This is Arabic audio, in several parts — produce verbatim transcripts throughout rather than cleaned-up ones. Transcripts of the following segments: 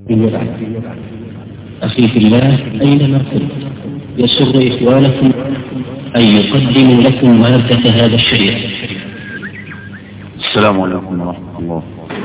أخي في الله، أينما كنت يسر إخوانكم أن يقدموا لكم مادة هذا الشريط. السلام عليكم ورحمة الله.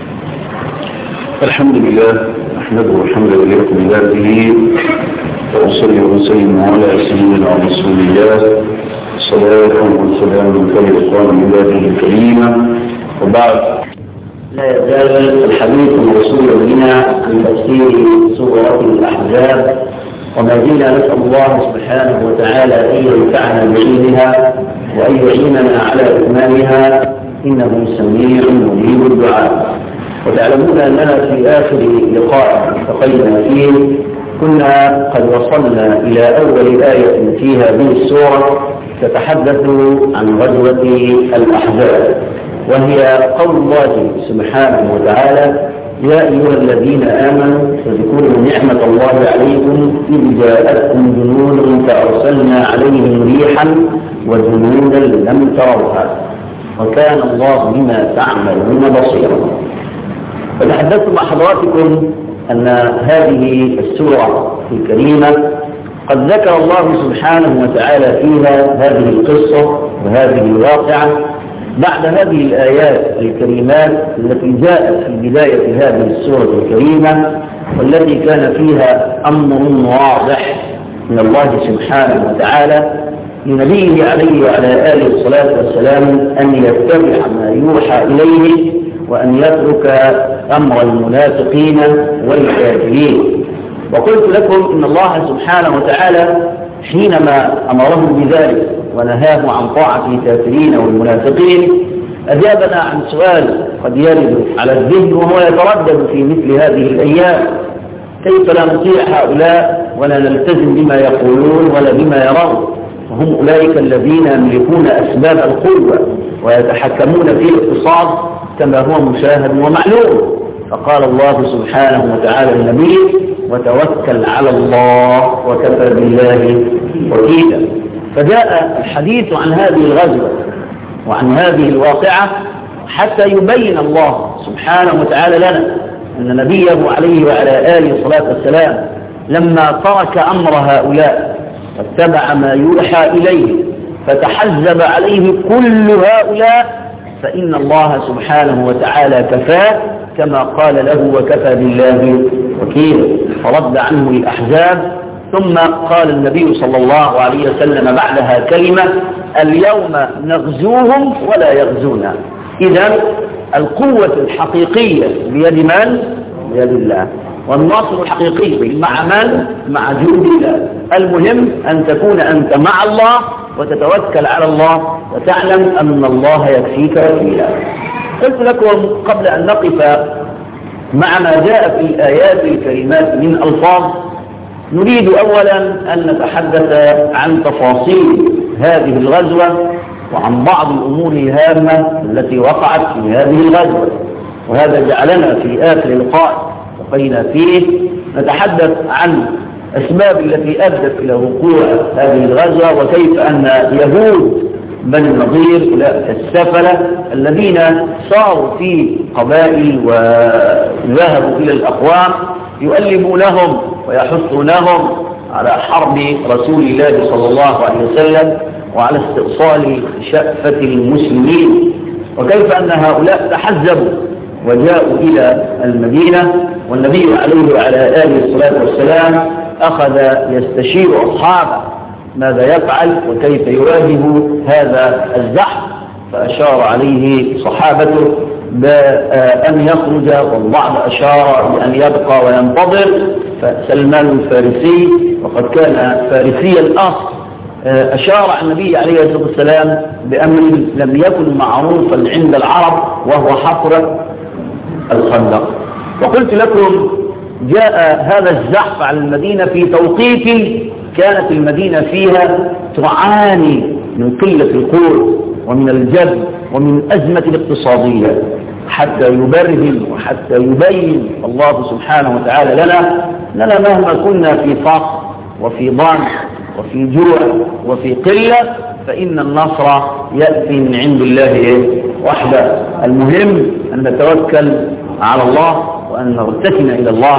الحمد لله نحمده الحمد لله من ذاته، وأصلي وسلم على سيدنا رسول الله صلاة وسلام طيبا من ذاته الكريمة. وبعد، لا يزال الحديث موصولا بنا عن تفسير سورة الأحزاب، وما زلنا نسأل الله سبحانه وتعالى أن ينفعنا بعلمها وأن يعيننا على إتمامها، إنه سميع مجيب الدعاء. وتعلمون أننا في آخر لقاء التقينا فيه كنا قد وصلنا إلى أول آية في هذه السورة تتحدث عن غزوة الأحزاب، وهي قول الله سبحانه وتعالى: يا أيها الذين آمنوا اذكروا نعمة الله عليكم إذ جاءتكم جنود فأرسلنا عليهم ريحا وجنودا لم تروها وكان الله بما تعملون بصيرا. وتحدثت مع حضراتكم أن هذه السورة الكريمة قد ذكر الله سبحانه وتعالى فيها هذه القصة وهذه الواقعة بعد هذه الآيات الكريمات التي جاءت في بداية هذه السورة الكريمة، والتي كان فيها أمر واضح من الله سبحانه وتعالى لنبيه عليه وعلى آله الصلاة والسلام أن يتبع ما يوحى إليه وأن يترك أمر المنافقين والكافرين. وقلت لكم إن الله سبحانه وتعالى حينما أمره بذلك ونهاه عن طاعة الكافرين والمنافقين أجابنا عن سؤال قد يرد على الذهن وهو يتردد في مثل هذه الأيام: كيف لا نطيع هؤلاء ولا نلتزم بما يقولون ولا بما يرون، وهم أولئك الذين يملكون أسباب القوة ويتحكمون في الاقتصاد كما هو مشاهد ومعلوم. فقال الله سبحانه وتعالى للنبي: وتوكل على الله وكفى بالله وكيلا. فجاء الحديث عن هذه الغزوة وعن هذه الواقعة حتى يبين الله سبحانه وتعالى لنا أن نبيه عليه وعلى آله الصلاة والسلام لما ترك أمر هؤلاء واتبع ما يوحى إليه فتحزب عليه كل هؤلاء، فإن الله سبحانه وتعالى كفاه كما قال له: وكفى بالله وكيلا. فرد عنه الأحزاب، ثم قال النبي صلى الله عليه وسلم بعدها كلمة: اليوم نغزوهم ولا يغزونا. إذن القوة الحقيقية بيد من؟ بيد الله. والنصر الحقيقي مع من؟ مع جند الله. المهم أن تكون أنت مع الله وتتوكل على الله وتعلم أن الله يكفيك وكيلا. قلت لكم قبل أن نقف مع ما جاء في الآيات الكريمات من ألفاظ، نريد أولا أن نتحدث عن تفاصيل هذه الغزوة وعن بعض الأمور الهامة التي وقعت في هذه الغزوة. وهذا جعلنا في آخر لقاء بقينا فيه نتحدث عن أسباب التي أدت إلى وقوع هذه الغزوة، وكيف أن يهود بني النضير أولئك السفلة الذين صاروا في قبائل وذهبوا إلى الأقوام يؤلمونهم ويحثونهم على حرب رسول الله صلى الله عليه وسلم وعلى استئصال شأفة المسلمين، وكيف أن هؤلاء تحزبوا وجاءوا إلى المدينة، والنبي عليه وعلى آله الصلاة والسلام أخذ يستشير أصحابه ماذا يفعل وكيف يواجه هذا الزحف، فأشار عليه صحابته بأن يخرج، والبعض أشار بأن يبقى وينتظر. فسلمان الفارسي وقد كان فارسي الأصل أشار النبي عليه الصلاة والسلام بأمر لم يكن معروفا عند العرب وهو حفر الخندق. وقلت لكم جاء هذا الزحف على المدينة في توقيت كانت المدينة فيها تعاني من قلة القوت ومن الجد ومن أزمة الاقتصادية، حتى يبرهن وحتى يبين الله سبحانه وتعالى لنا لنا مهما كنا في فقر وفي ضنك وفي جوع وفي قلة فإن النصر يأتي من عند الله وحده. المهم أن نتوكل على الله وأن نرتكن إلى الله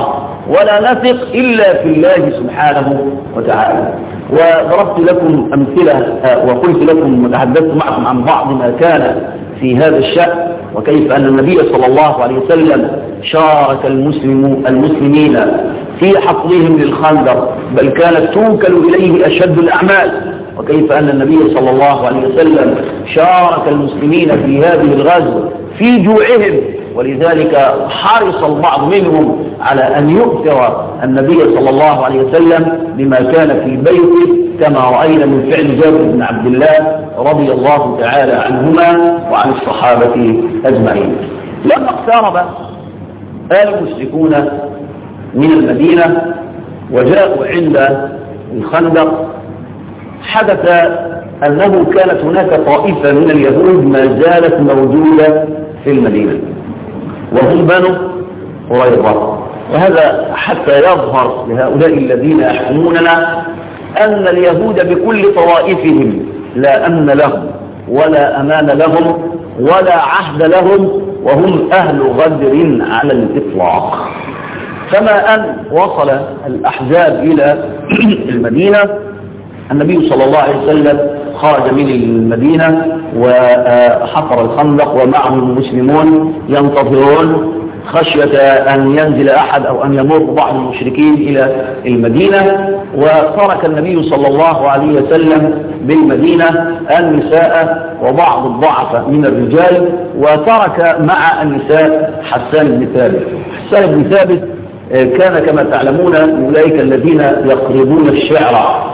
ولا نثق إلا في الله سبحانه وتعالى. وضربت لكم أمثلة وقلت لكم وتحدثت معكم عن بعض ما كان في هذا الشأن، وكيف أن النبي صلى الله عليه وسلم شارك المسلم المسلمين في حفرهم للخندق، بل كانت توكل إليه أشد الأعمال، وكيف أن النبي صلى الله عليه وسلم شارك المسلمين في هذه الغزو في جوعهم، ولذلك حرص البعض منهم على أن يؤثر النبي صلى الله عليه وسلم بما كان في بيته، كما رأينا من فعل جابر بن عبد الله رضي الله تعالى عنهما وعن الصحابة أجمعين. لما اقترب آل المشركون من المدينة وجاءوا عند الخندق، حدث أنه كانت هناك طائفة من اليهود ما زالت موجودة في المدينة، وهم بنو قريظة. وهذا حتى يظهر لهؤلاء الذين يحكموننا أن اليهود بكل طوائفهم لا أمن لهم ولا أمان لهم ولا عهد لهم، وهم أهل غدر على الإطلاق. كما أن وصل الأحزاب إلى المدينة، النبي صلى الله عليه وسلم خرج من المدينة وحفر الخندق ومعه المسلمون ينتظرون خشية أن ينزل أحد أو أن يمر بعض المشركين إلى المدينة. وترك النبي صلى الله عليه وسلم بالمدينة النساء وبعض الضعفاء من الرجال، وترك مع النساء حسان بن ثابت. حسان بن ثابت كان كما تعلمون من أولئك الذين يقربون الشعر،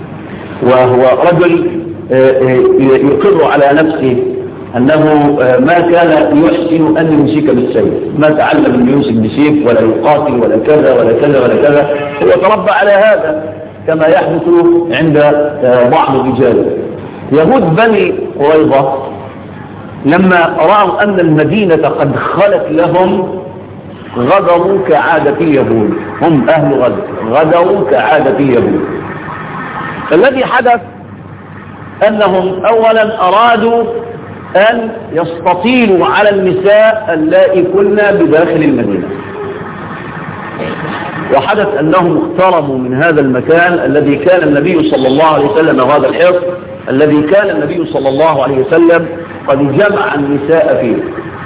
وهو رجل يقر على نفسه أنه ما كان يحسن أن يمسك بالسيف، ما تعلم أن يمسك بالسيف ولا يقاتل ولا كذا ولا كذا ولا كذا. هو تربى على هذا كما يحدث عند بعض الرجال. يهود بني قريظة لما رأوا أن المدينة قد خلت لهم غدروا كعادة اليهود، هم أهل غدر، غدروا كعادة اليهود. الذي حدث أنهم أولا أرادوا أن يستطيلوا على النساء اللائي كنا بداخل المدينة، وحدث أنهم اقتربوا من هذا المكان الذي كان النبي صلى الله عليه وسلم، هذا الحصن الذي كان النبي صلى الله عليه وسلم قد جمع النساء فيه.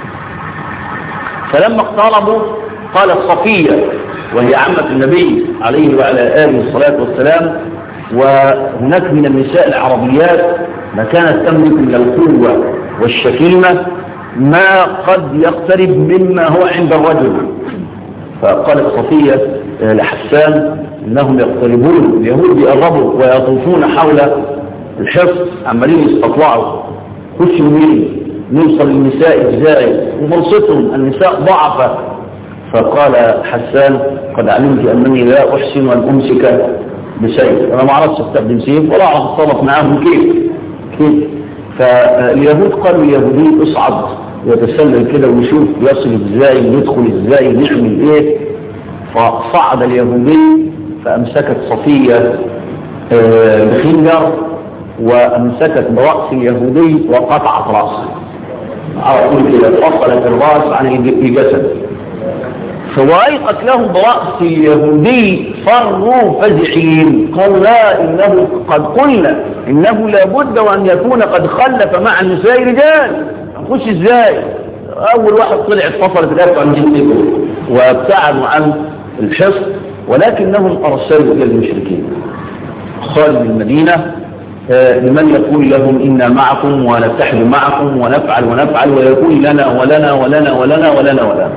فلما اقتربوا قالت صفية وهي عمة النبي عليه وعلى آله الصلاة والسلام، وهناك من النساء العربيات ما كانت تملك من القوة والشكيمة ما قد يقترب مما هو عند الرجل. فقالت صفية لحسان إنهم يقتربون، اليهود يقربوا ويطوفون حول الحصن عمالين يستطلعوا خشوا مين نوصل للنساء ازاي وفرصتهم، النساء ضعفة. فقال حسان قد علمت أنني لا أحسن أن أمسك بسيف، أنا ما عرفت استخدم سيف ولا أعرف أتصرف معاهم كيف كيف فاليهود قالوا اليهودي اصعد ويتسلل كده ويشوف يصل ازاي يدخل ازاي نعمل ايه. فصعد اليهودي فأمسكت صفية بخنجر وأمسكت برأس اليهودي وقطعت رأسه على طول كده، فصلت الرأس عن الجسد. فوأيقت لهم برأس اليهودي فروا فزعين، قال لا إنه قد قلنا إنه لابد وأن يكون قد خلف مع النساء رجال، نخش ازاي؟ أول واحد طلع اتفصلت الأرض عن جنته وابتعدوا عن الحصن، ولكنهم أرسلوا إلى المشركين خارج المدينة لمن يقول لهم إنا معكم ونتحد معكم ونفعل ونفعل، ويقول لنا ولنا ولنا ولنا ولنا ولنا.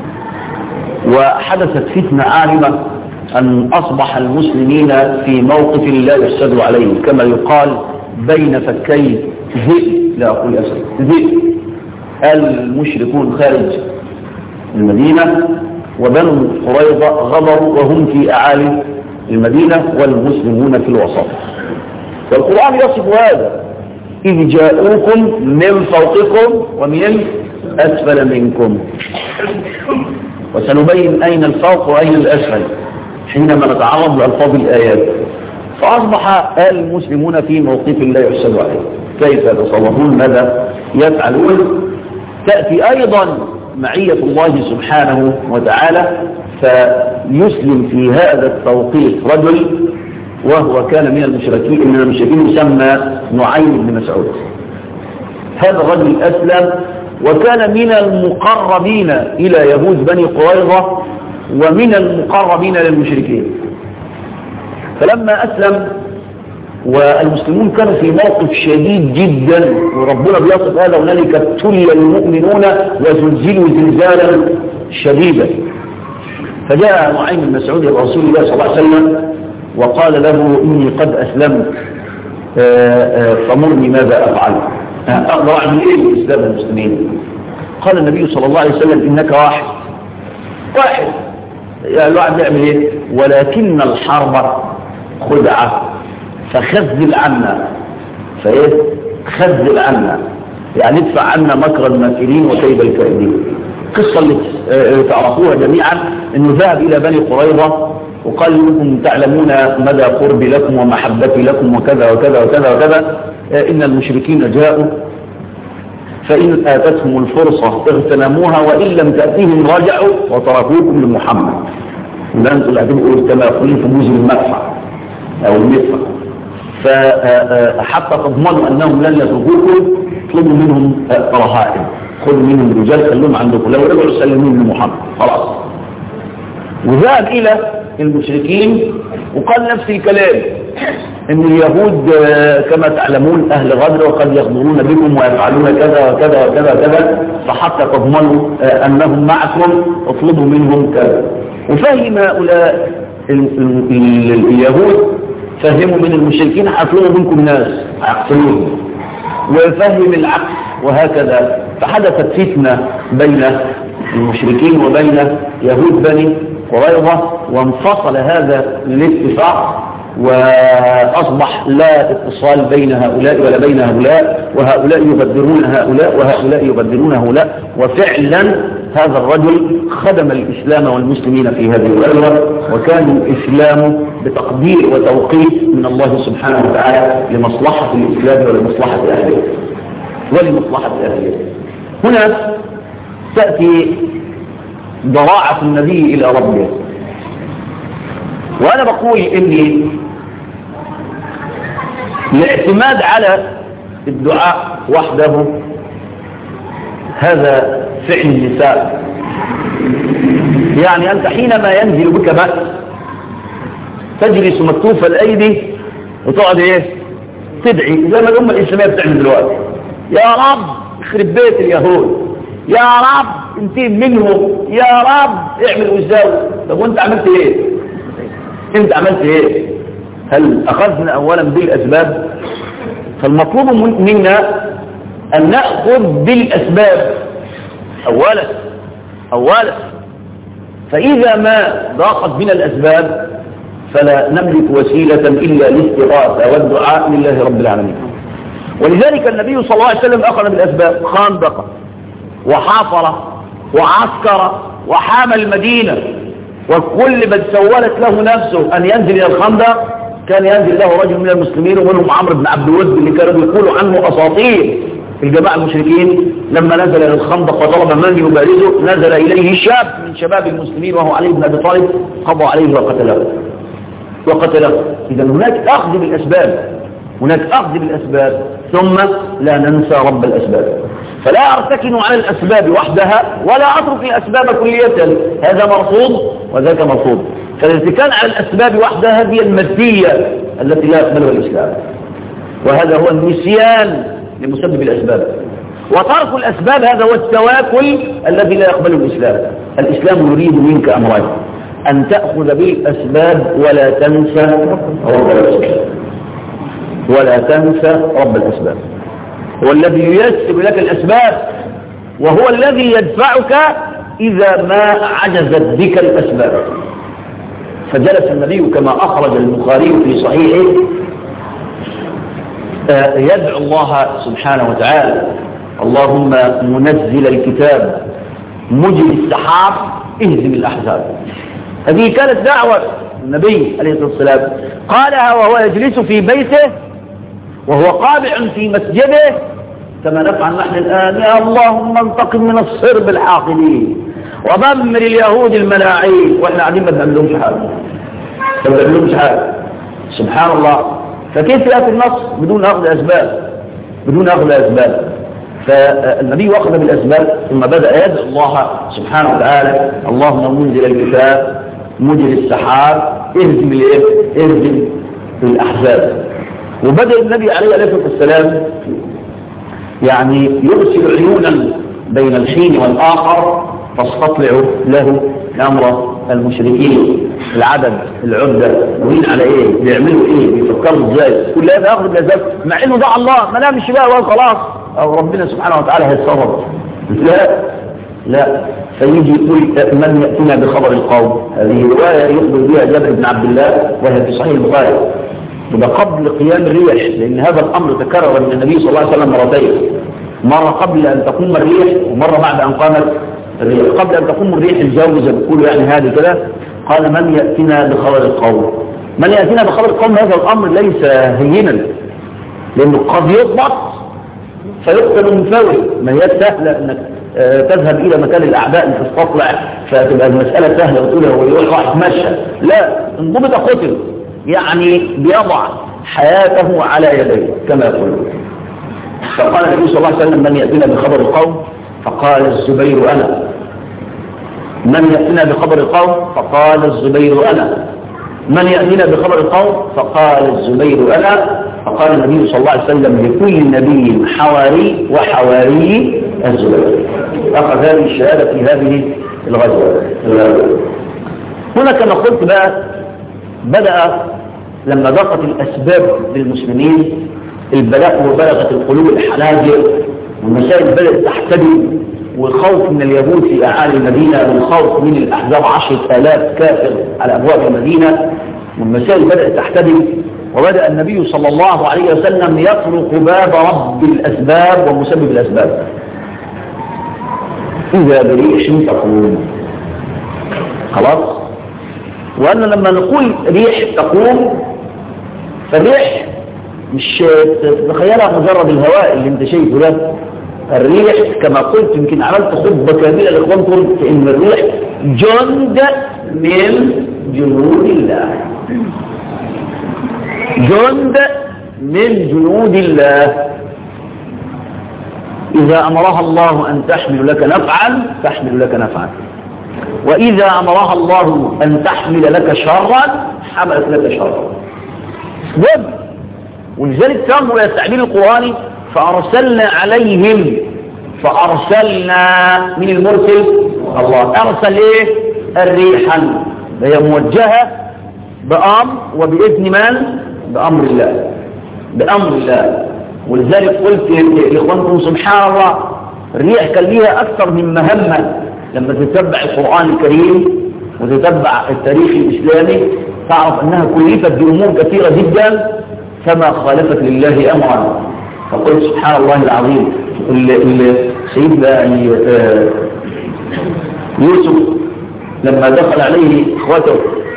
وحدثت فتنة عارمة أن أصبح المسلمين في موقف لا يحسد عليه، كما يقال بين فكي ذئب، لا أقول أسد، ذئب. المشركون خارج المدينة وبنو قريظة غبروا وهم في أعالي المدينة والمسلمون في الوسط. والقرآن يصف هذا إذ جاءوكم من فوقكم ومن أسفل منكم، وسنبين أين الفوق وأين الأسفل حينما نتعرض لألفاظ الآيات. فأصبح المسلمون في موقف لا يحسد عليه، كيف يتصرفون ماذا يفعلون. تأتي أيضا معية الله سبحانه وتعالى فيسلم في هذا التوقيت رجل وهو كان من المشركين، من المشركين يسمى نعيم بن مسعود. هذا الرجل أسلم وكان من المقربين إلى يهود بني قريظة ومن المقربين للمشركين. فلما أسلم والمسلمون كانوا في موقف شديد جدا، وربنا بيصف هذا: هنالك ابتلي المؤمنون وزلزلوا زلزالا شديدا. فجاء نعيم بن مسعود إلى رسول الله صلى الله عليه وسلم وقال له: إني قد أسلمت فمرني ماذا أفعل؟ أقدر أعمل إيه بإسلام المسلمين؟ قال النبي صلى الله عليه وسلم: إنك واحد واحد يعني الواحد يعمل إيه؟ ولكن الحرب خدعة فخذل عنا. فإيه؟ خذل عنا يعني ادفع عنا مكر الماكرين وكيد الكائدين. القصة اللي تعرفوها جميعا انه ذهب الى بني قريظة وقال لكم: تعلمون مدى قربي لكم ومحبتي لكم وكذا وكذا وكذا وكذا، ان المشركين جاءوا فإن آتتهم الفرصة اغتنموها وإن لم تأتيهم رجعوا وتركوكم لمحمد. وده انتوا اللي هتبقوا تماثلين في موزن المدفع او المدفع. فحتى تضمنوا انهم لن يتركوكم اطلبوا منهم رهائن، خذوا منهم رجال خلوهم عندكم، لو رجعوا سلموهم لمحمد خلاص. وذهب الى المشركين وقال نفس الكلام: ان اليهود كما تعلمون اهل غدر وقد يغدرون بكم ويفعلون كذا وكذا وكذا وكذا، فحتى تضمنوا انهم معكم اطلبوا منهم كذا. وفهم هؤلاء اليهود فهموا من المشركين: هيطلبوا منكم ناس هيقتلوهم، ويفهم العكس وهكذا. فحدثت فتنة بين المشركين وبين يهود بني قريظة، وانفصل هذا الاتفاق وأصبح لا اتصال بين هؤلاء ولا بين هؤلاء، وهؤلاء يبدلون هؤلاء وهؤلاء يبدلون هؤلاء. وفعلا هذا الرجل خدم الإسلام والمسلمين في هذه الغزوة، وكان الإسلام بتقدير وتوقيت من الله سبحانه وتعالى لمصلحة الإسلام ولمصلحة أهله ولمصلحة أهله. هنا تأتي ضراعة النبي إلى ربه. وأنا بقول إني الاعتماد على الدعاء وحده هذا فعل النساء. يعني أنت حينما ينزل بك بأس تجلس مكتوف الأيدي وتقعد إيه؟ تدعي زي ما الأمة الإسلامية بتعمل دلوقتي: يا رب اخرب بيت اليهود، يا رب انتقم منهم، يا رب اعمل وساوي. طب وانت عملت ايه؟ انت عملت ايه؟ هل اخذنا اولا بالاسباب؟ فالمطلوب منا ان ناخذ بالاسباب اولا اولا فاذا ما ضاقت بنا الاسباب فلا نملك وسيله الا الاستغاثه والدعاء لله رب العالمين. ولذلك النبي صلى الله عليه وسلم اخذ بالاسباب: خندق وحاصر وعسكر وحام المدينة، وكل من سولت له نفسه أن ينزل إلى الخندق كان ينزل له رجل من المسلمين، ومنهم عمرو بن عبد الود اللي كانوا يقولوا عنه أساطير الجماعة المشركين. لما نزل إلى الخندق وطلب من يبارزه نزل إليه شاب من شباب المسلمين وهو علي بن أبي طالب، قضى عليه وقتله وقتله. إذا هناك أخذ بالأسباب، هناك أخذ بالأسباب، ثم لا ننسى رب الأسباب. فلا أرتكن على الأسباب وحدها ولا أترك الأسباب كلية، هذا مرفوض وذاك مرفوض. فالارتكان على الأسباب وحدها هذه المادية التي لا يقبلها الإسلام، وهذا هو النسيان لمسبب الأسباب. وترك الأسباب هذا هو التواكل الذي لا يقبله الإسلام. الإسلام يريد منك أمرين: أن تأخذ بالأسباب ولا تنسى رب الأسباب، ولا تنسى رب الأسباب. هو الذي ييسر لك الأسباب، وهو الذي يدفعك إذا ما عجزت بك الأسباب. فجلس النبي كما أخرج البخاري في صحيحه يدعو الله سبحانه وتعالى: اللهم منزل الكتاب مجري السحاب اهزم الأحزاب. هذه كانت دعوة النبي عليه الصلاة والسلام، قالها وهو يجلس في بيته وهو قابع في مسجده، كما نفعل نحن الآن: يا اللهم انتقم من الصرب الحاقدين، ودمر اليهود الملاعين، واحنا قاعدين ما بنعملهمش حاجه ما بنعملهمش حاجه. سبحان الله. فكيف ياتي النصر بدون اخذ اسباب؟ بدون اخذ اسباب. فالنبي واخذ بالاسباب ثم بدا يدعو الله سبحانه وتعالى: اللهم منزل الكتاب مجري السحاب اهزم الايه؟ اهزم الاحزاب. وبدا النبي عليه الصلاه والسلام يعني يرسل عيونا بين الحين والاخر تستطلع له امر المشركين، العدد، العده، وين على ايه، بيعملوا ايه، بيفكروا ازاي، كل هذا اخذ بالاسباب، مع انه دعا الله ما نامش بقى وخلاص او ربنا سبحانه وتعالى هيتصرف. لا لا، فيجي يقول من ياتينا بخبر القوم. هذه روايه يخبر بها جابر بن عبد الله وهي في صحيح البخاري. وده قبل قيام الريح، لان هذا الامر تكرر من النبي صلى الله عليه وسلم مرتين، مره قبل ان تقوم الريح ومره بعد ان قامت الريح. قبل ان تقوم الريح الجو زي ما بيقولوا يعني هذه كده، قال من ياتينا بخبر القوم. من ياتينا بخبر القوم، هذا الامر ليس هينا، لانه قد يضبط فيقتل من فوري. ما هي سهله انك تذهب الى مكان الاعداء لتستطلع فتبقى المساله سهله وتقول هو يروح راح يتمشى، لا، انضبط قتل، يعني بيضع حياته على يديه كما يقول. فقال النبي صلى الله عليه وسلم من ياتينا بخبر القوم، فقال الزبير انا. من ياتينا بخبر القوم، فقال الزبير انا. من ياتينا بخبر القوم، فقال الزبير انا. فقال النبي صلى الله عليه وسلم لكل نبي حواري وحواري الزبير. اخذ هذه الشهاده في هذه الغزوه. هنا كما قلت بقى بدأ لما ضاقت الأسباب للمسلمين البلاء وبلغت القلوب الحناجر والمسائل بدأت تحتدم، والخوف من اليهود في أعالي المدينة والخوف من الأحزاب عشرة آلاف كافر على أبواب المدينة، والمسائل بدأت تحتدم. وبدأ النبي صلى الله عليه وسلم يطرق باب رب الأسباب ومسبب الأسباب. إذا بريح تقوم، خلاص. وأن لما نقول ريح تقوم، فالريح مش تتخيلها مجرد الهواء اللي انت شايفه ده. الريح كما قلت يمكن عملت خطبة كاملة لإخوانكم إن الريح جند من جنود الله، جند من جنود الله. إذا أمرها الله أن تحمل لك نفعا تحمل لك نفعا، وإذا أمرها الله أن تحمل لك شرا حملت لك شرا. جد. ولذلك كانوا يستعملوا القرآن فأرسلنا عليهم، فأرسلنا من المرسل الله، أرسل إيه؟ الريحا، هي موجهة بأمر وبإذن من؟ بأمر الله، بأمر الله. ولذلك قلت لإخوانكم سبحان الله الريح كان ليها أكثر من مهمة. لما تتبع القرآن الكريم وتتبع التاريخ الإسلامي تعرف أنها كلفت بأمور كثيرة جدا فما خالفت لله أمرا. فقلت سبحان الله العظيم سيدنا يوسف لما دخل عليه إخوته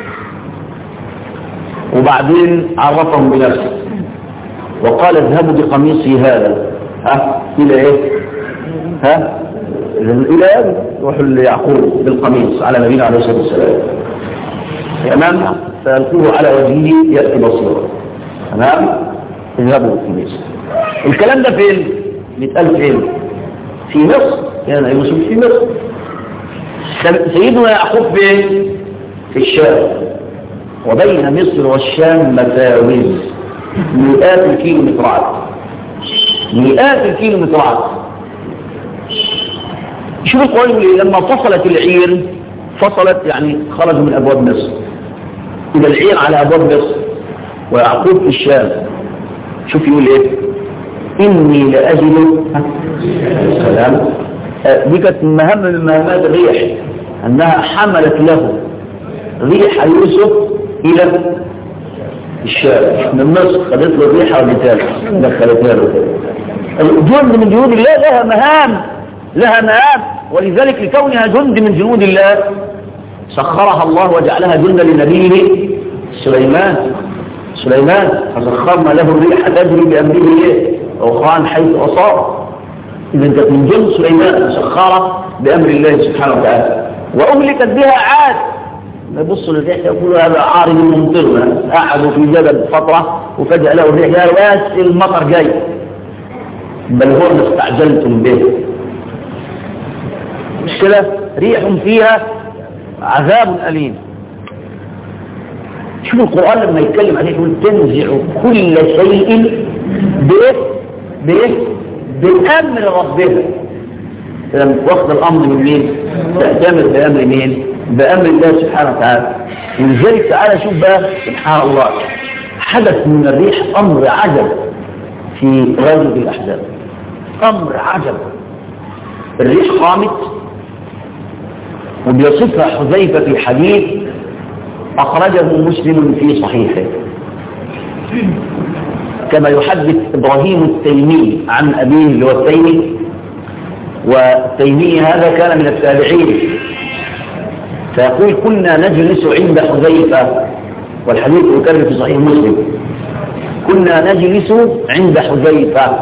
وبعدين عرفهم بنفسه وقال اذهبوا بقميصي هذا ها إلى إيه؟ ها؟ إلى أن روحوا ليعقوب بالقميص على نبينا عليه الصلاة والسلام. تمام؟ فألقوه على وجهه يأتي بصيرا. تمام؟ اذهبوا بالقميص. الكلام ده فين؟ بيتقال فين؟ في مصر. يعني يوسف في مصر. سيدنا يعقوب فين؟ في الشام. وبين مصر والشام مساوز مئات الكيلومترات، مئات الكيلومترات. شوف القرآن يقول ايه؟ لما فصلت العير، فصلت يعني خرجوا من ابواب مصر، إذا العير على ابواب مصر ويعقوب في الشام. شوف يقول ايه؟ اني لاجد سلام. دي كانت مهمه من مهمات الريح انها حملت له ريح يوسف الى الشام من مصر، خدت له الريحه وبالتالي دخلتها له. جند من جنود الله لها مهام، لها مهام. ولذلك لكونها جند من جنود الله سخرها الله وجعلها جندا لنبيه سليمان. سليمان فسخرنا له الريح تجري بأمره ايه؟ رخاء حيث أصاب. إذا كانت من جند سليمان مسخرة بأمر الله سبحانه وتعالى. وأهلكت بها عاد. يبصوا للريح يقولوا هذا عارض ممطرنا، قعدوا في جبل فترة وفجأة له الريح قالوا بس المطر جاي، بل هو ما استعجلتم به. مش كده؟ ريح فيها عذاب أليم. شوف القرآن لما يتكلم عليه يقول تنزع كل شيء بإيه؟ بإيه؟ بأمر ربنا. لما واخد الأمر من مين؟ تأتمر بأمر مين؟ بأمر الله سبحانه وتعالى. ولذلك تعالى شوف بقى سبحان الله حدث من الريح أمر عجب في غزوة الأحزاب. أمر عجب. الريح قامت وبيصفها حذيفة في حديث أخرجه مسلم في صحيحه، كما يحدث إبراهيم التيمي عن أبيه اللي هو التيمي، والتيمي هذا كان من التابعين، فيقول كنا نجلس عند حذيفة، والحديث يكرر في صحيح مسلم، كنا نجلس عند حذيفة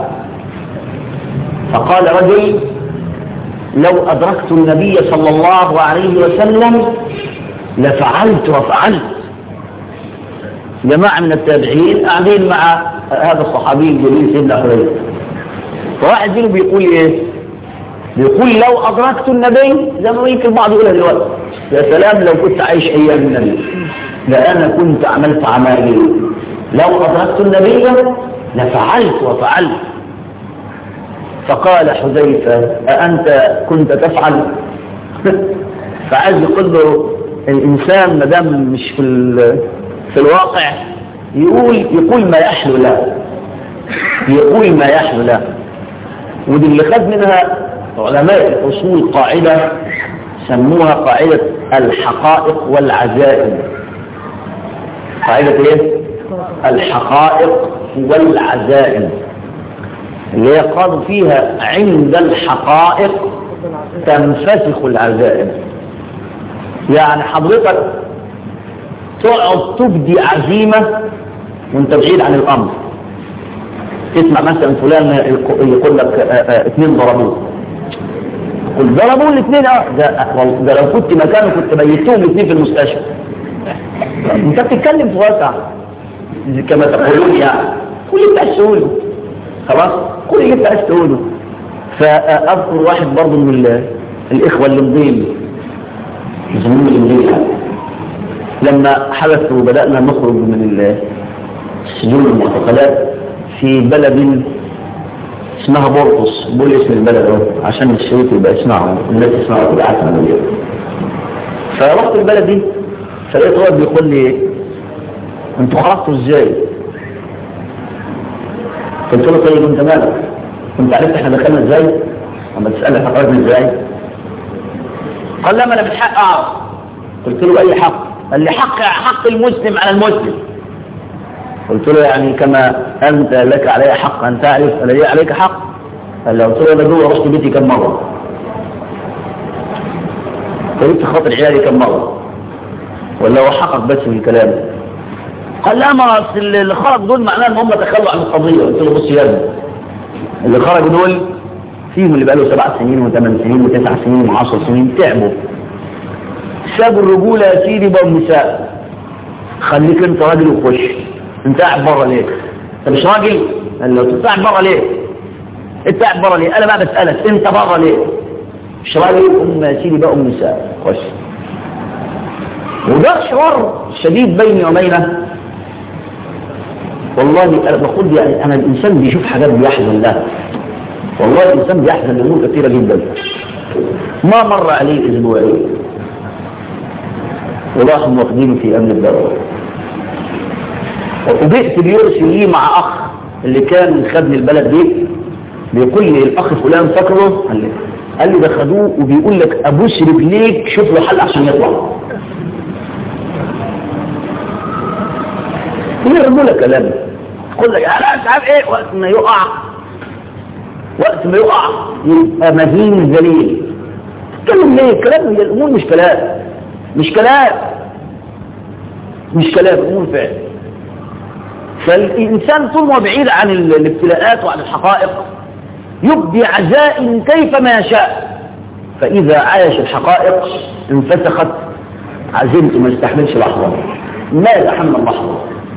فقال رجل لو أدركت النبي صلى الله عليه وسلم لفعلت وفعلت. جماعة من التابعين قاعدين مع هذا الصحابي الجليل سيدنا حذيفة، فواحد منهم بيقول ايه؟ بيقول لو أدركت النبي، زي ما يمكن البعض يقولها دلوقتي، يا سلام لو كنت عايش أيام النبي لأنا كنت عملت عمالي، لو أدركت النبي لفعلت وفعلت. فقال حذيفة أأنت كنت تفعل؟ فعايز يقول له الإنسان ما دام مش في في الواقع يقول يقول ما يحلو له، يقول ما يحلو له. ودي اللي خد منها علماء الأصول قاعدة سموها قاعدة الحقائق والعزائم. قاعدة ايه؟ الحقائق والعزائم، اللي هي قالوا فيها عند الحقائق تنفسخ العزائم. يعني حضرتك تقعد تبدي عزيمة وانت بعيد عن الأمر، تسمع مثلا فلان يقول لك اثنين ضربوه، قل ضربوه الاثنين، اه ده, ده لو كنت مكانه كنت ميتهم الاثنين في المستشفى. انت بتتكلم في واسع كما تقولون، يعني كل اللي انت عايز تقوله خلاص، كل اللي انت عايز تقوله. فاذكر واحد برضه من الاخوه اللي مضيل زميل الليل، لما حدث وبدأنا نخرج من السجون والمعتقلات في بلد اسمها بورقس، بقول اسم البلد اهو عشان الشريط يبقى يسمعه الناس يسمعوا كده عارفه انا. فرحت البلد دي فلقيت واحد بيقول لي انتوا خرجتوا ازاي؟ قلت له طيب انت مالك؟ انت عرفت احنا دخلنا ازاي؟ اما تسالني احنا خرجنا ازاي؟ قال لا ما انا بالحق اعرف. قلت له اي حق؟ قال لي حق حق المسلم على المسلم. قلت له يعني كما انت لك علي حق ان تعرف انا لي عليك حق؟ قال لي. قلت له انا جوه رحت بيتي كم مره، قلت خاطر عيالي كم مره، ولا هو حقك بس في الكلام؟ قال لا ما اللي خرج دول معناه ان هم تخلوا عن القضيه. قلت له بص يا ابني، اللي خرج دول فيهم اللي بقاله سبع سنين وثمان سنين وتسع سنين وعشر سنين تعبوا، سابوا الرجوله يا سيدي بقوا النساء. خليك انت راجل وخش. انت قاعد بره ليه؟ انت مش راجل؟ قال له انت قاعد بره ليه؟ انت قاعد بره ليه؟ انا بقى بسالك انت بره ليه؟ مش راجل؟ ام يا سيدي بقوا النساء خش. وده شعور شديد بيني وبينه. والله انا بقول يعني انا الانسان بيشوف حاجات بيحزن لها، والله الانسان بيحزن لامور كثيره جدا. ما مر عليه اسبوعين وراحوا واخدينه في امن الدوله، وفوجئت بيرسل لي مع اخ اللي كان خدني البلد دي، بيقول لي الاخ فلان فاكره؟ قال لي قال لي ده خدوه وبيقول لك ابوس رجليك شوف له حل عشان يطلع. يرموا لك كلام يقول لك انا مش عارف ايه، وقت ما يقع وقت ما يقع يبقى مهين ذليل. تتكلم ليه؟ كلام الامور مش كلام مش كلام مش كلام امور فعل. فالانسان طول ما بعيد عن الابتلاءات وعن الحقائق يبدي عزائم كيف ما يشاء. فإذا عايش الحقائق انفسخت عزمته ما يستحملش لحظة، ما يتحمل لحظة.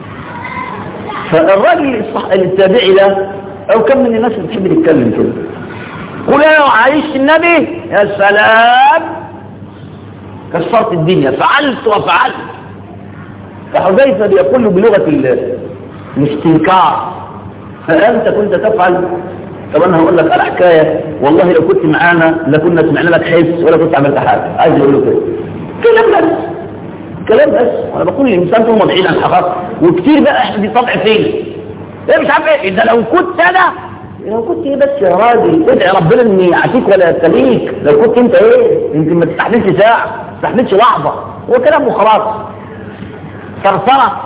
فالراجل التابعي ده أو كم من الناس اللي بتحب تتكلم كده، قول أنا عايش النبي يا سلام كسرت الدنيا، فعلت وفعلت. فحذيفة بيقول له بلغة الاستنكار فأنت كنت تفعل. طب أنا هقول لك على حكاية، والله لو كنت معانا لكنا سمعنا لك حس ولا كنت عملت حاجة. عايز أقول له كده كلام بس كلام بس. وأنا بقول الإنسان طول ما بعيد عن الحقائق، وكتير بقى إحنا دي طبع فين إيه مش عارف إيه ده. لو كنت أنا لو كنت إيه بس يا راجل ادعي ربنا إن يعافيك ولا يبتليك. لو كنت أنت إيه يمكن ما تستحملش ساعة ما تستحملش لحظة، هو كلام وخلاص ثرثرة.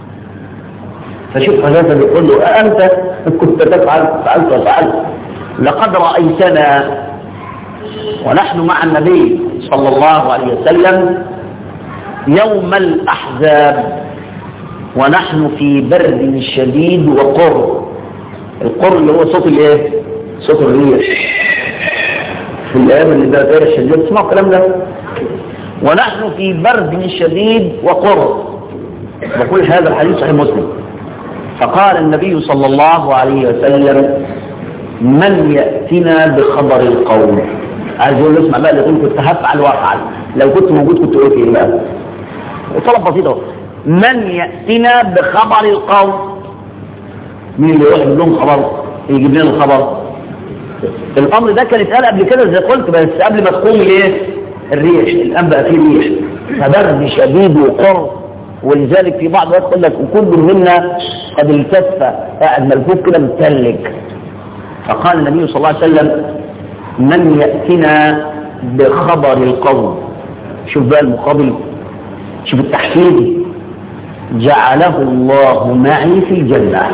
فشوف حذيفة بيقول له أنت كنت تفعل فعلت وفعلت. لقد رأيتنا ونحن مع النبي صلى الله عليه وسلم يوم الأحزاب ونحن في برد شديد وقر. القر اللي هو صوت الايه؟ صوت الريح في الايام اللي بقى غير الشديد. اسمعوا الكلام ده. ونحن في برد شديد وقر. بقول هذا الحديث صحيح مسلم. فقال النبي صلى الله عليه وسلم من يأتنا بخبر القوم. عايز يقول اسمع بقى اللي يقول كنت هفعل وافعل، لو كنت موجود كنت قلت ايه بقى. طلب بسيط اهو، من يأتنا بخبر القوم. مين اللي يروح يجيب لهم خبر يجيب لنا الخبر؟ الامر ده كان اتقال قبل كده زي قلت، بس قبل ما تقوم ايه الريح. الان بقى فيه ريح فبرد شديد وقر. ولذلك في بعض الوقت يقول لك وكل منا قد التف قاعد ملفوف كده متلج. فقال النبي صلى الله عليه وسلم من يأتنا بخبر القوم. شوف بقى المقابل، شوف التحفيز. جعله الله معي في الجنة.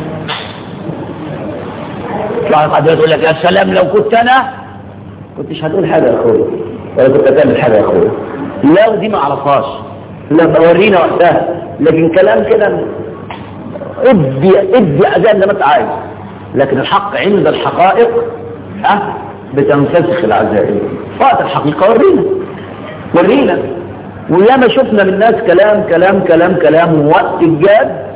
قد يقول لك يا سلام لو كنت انا كنتش هتقول حاجة يا اخويا ولا كنت هتعمل حاجة يا اخويا. لا دي ما عرفهاش، لا بورينا وقتها. لكن كلام كده ادي ادي عزاء زي ما انت عايز، لكن الحق عند الحقائق ها بتنفسخ العزائم. فات الحقيقة ورينا ورينا. وياما شفنا من الناس كلام كلام كلام كلام ووقت الجاد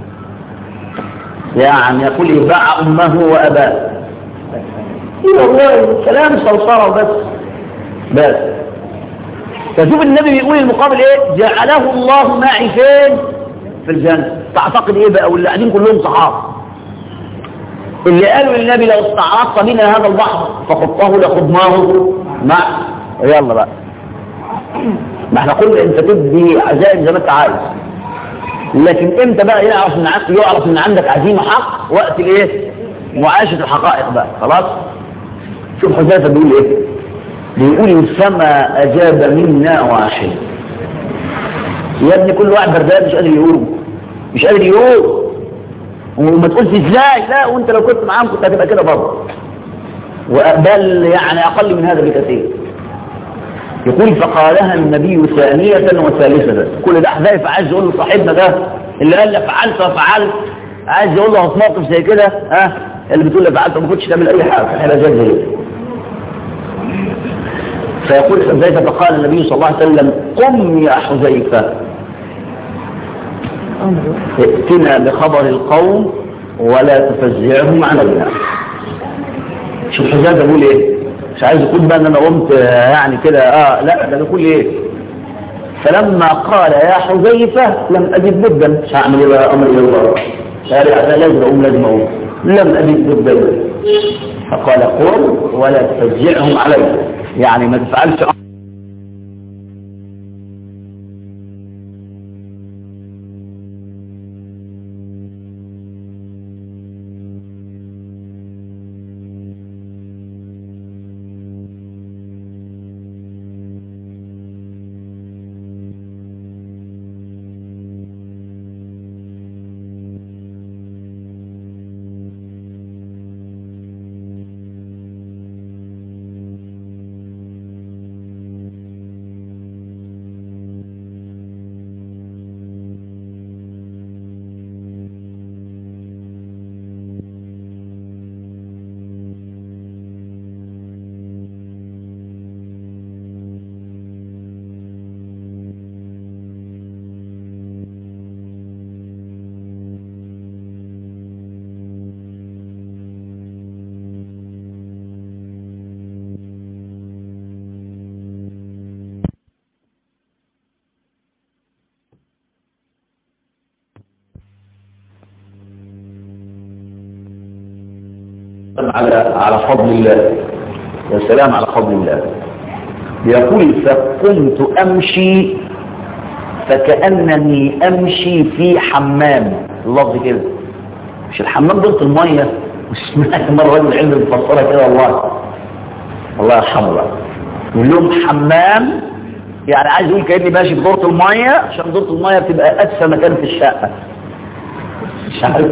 يعني يقول يباع امه واباه. ايه والله كلام صرصره بس بس. فشوف النبي بيقول المقابل ايه؟ جعله الله معي فين؟ في الجنة. تعتقد ايه بقى؟ واللي قاعدين كلهم صحابه اللي قالوا للنبي لو استعرضت بنا هذا البحر فخطه لخضناه مع يلا بقى. ما احنا قلنا انت تدي عزائم زي ما انت عايز، لكن امتى بقى يعرف ان عندك يعرف ان عندك عزيمه حق؟ وقت الايه؟ معاشه الحقائق بقى خلاص. شوف حذيفه بيقول ايه؟ بيقول فما اجاب منا واحد. يا ابني كل واحد بردان مش قادر يقول مش قادر يقول وما تقولش ازاي. لا وانت لو كنت معاهم كنت هتبقى كده برضه، وبل يعني اقل من هذا بكثير. يقول فقالها النبي ثانية وثالثة. كل ده حذيفة عايز يقول له صاحبنا ده اللي قال لي فعلت وفعلت، عايز يقول له في موقف زي كده ها اللي بتقول لي فعلت وما كنتش تعمل اي حاجه احنا زي زي. فيقول حذيفة فقال النبي صلى الله عليه وسلم قم يا حذيفة ائتنا بخبر القوم ولا تفزعهم علينا. شوف حذيفة بيقول ايه؟ مش عايز يقول بقى ان انا قمت يعني كده اه لا ده بيقول ايه؟ فلما قال يا حذيفة لم اجد بدا. مش هعمل ايه بقى امر الى الله انا لازم اقوم لازم اقوم لم اجد بدا. فقال قم ولا تفزعهم علينا يعني ما تفعلش على على فضل الله، يا سلام على فضل الله. يقول فقمت أمشي فكأنني أمشي في حمام. اللفظ كده، مش الحمام دورة المية، وسمعت مرة راجل العلم بيفسرها كده، والله الله يرحمه بقى، يقول لهم حمام يعني عايز يقول كأني ماشي في دورة المية، عشان دورة المية بتبقى أدفى مكان في الشقة. مش عارف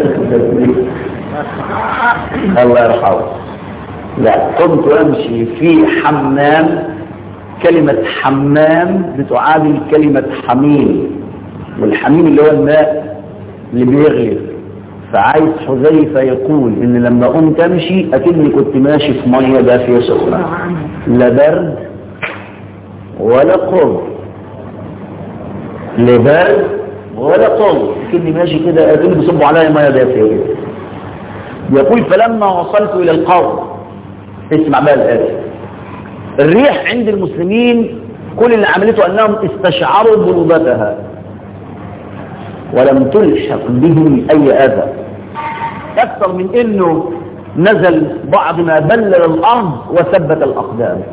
الله يرحمه. لا، كنت أمشي في حمام. كلمة حمام بتعادل كلمة حميم، والحميم اللي هو الماء اللي بيغلي. فعايز حذيفة يقول إن لما قمت أمشي أكني كنت ماشي في مية دافية سخنة، لا برد ولا قرب، لا برد ولا قرب، أكني ماشي كده أكني بيصبوا عليا مية دافية. يقول فلما وصلت إلى القوم، اسمع بقى الآية، الريح عند المسلمين كل اللي عملته أنهم استشعروا برودتها ولم تلحق بهم أي أذى، أكثر من أنه نزل بعض ما بلل الأرض وثبت الأقدام.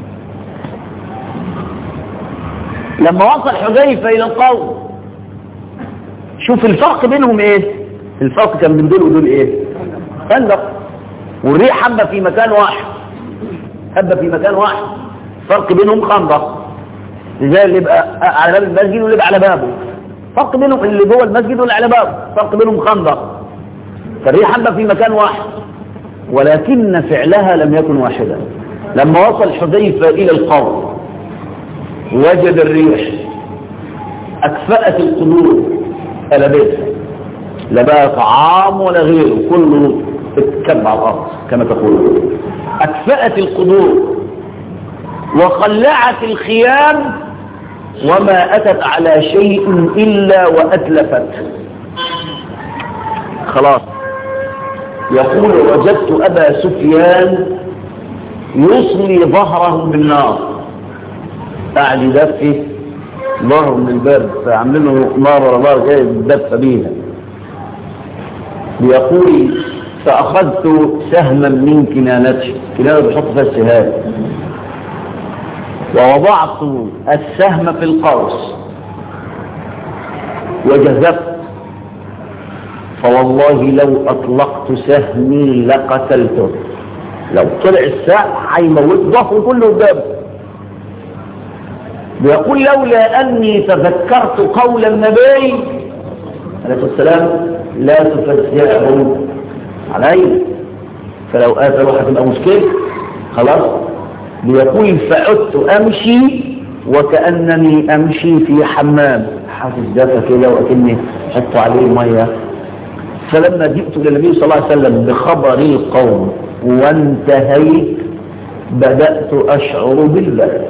لما وصل حذيفة إلى القوم، شوف الفرق بينهم إيه؟ الفرق كان من دول ودول إيه؟ خندق، والريح حبة في مكان واحد، حبة في مكان واحد، فرق بينهم خندق، زي اللي يبقى على باب المسجد واللي يبقى على بابه، فرق بينهم اللي جوه المسجد واللي على بابه، فرق بينهم خندق. فالريح حبة في مكان واحد، ولكن فعلها لم يكن واحدا. لما وصل حذيفة إلى القوم وجد الريح أكفأت القلوب، قلبتها، لا بقى طعام ولا غيره، كله اتكب على الأرض كما تقول. أكفأت القدور وخلعت الخيام وما أتت على شيء إلا وأتلفت. خلاص. يقول وجدت أبا سفيان يصلي ظهره بالنار، قاعد يدفي ظهره من الباب، فعمل له نار ولا نار جاي يدفى بيها. بيقول فأخذت سهما من كنانته، كنانة بحط فيها السهام، ووضعت السهم في القوس وجذبت، فوالله لو أطلقت سهمي لقتلته. لو طلع السهم هيموت ظهره كله قدامه. بيقول لولا أني تذكرت قول النبي عليه السلام لا تفزعه علي، فلو آثر واحد تبقى مشكلة. خلاص. بيقول فعدت أمشي وكأنني أمشي في حمام، حاسس دفى كده وأكني حط عليه مية. فلما جئت للنبي صلى الله عليه وسلم بخبر القوم وانتهيت بدأت أشعر بالبرد.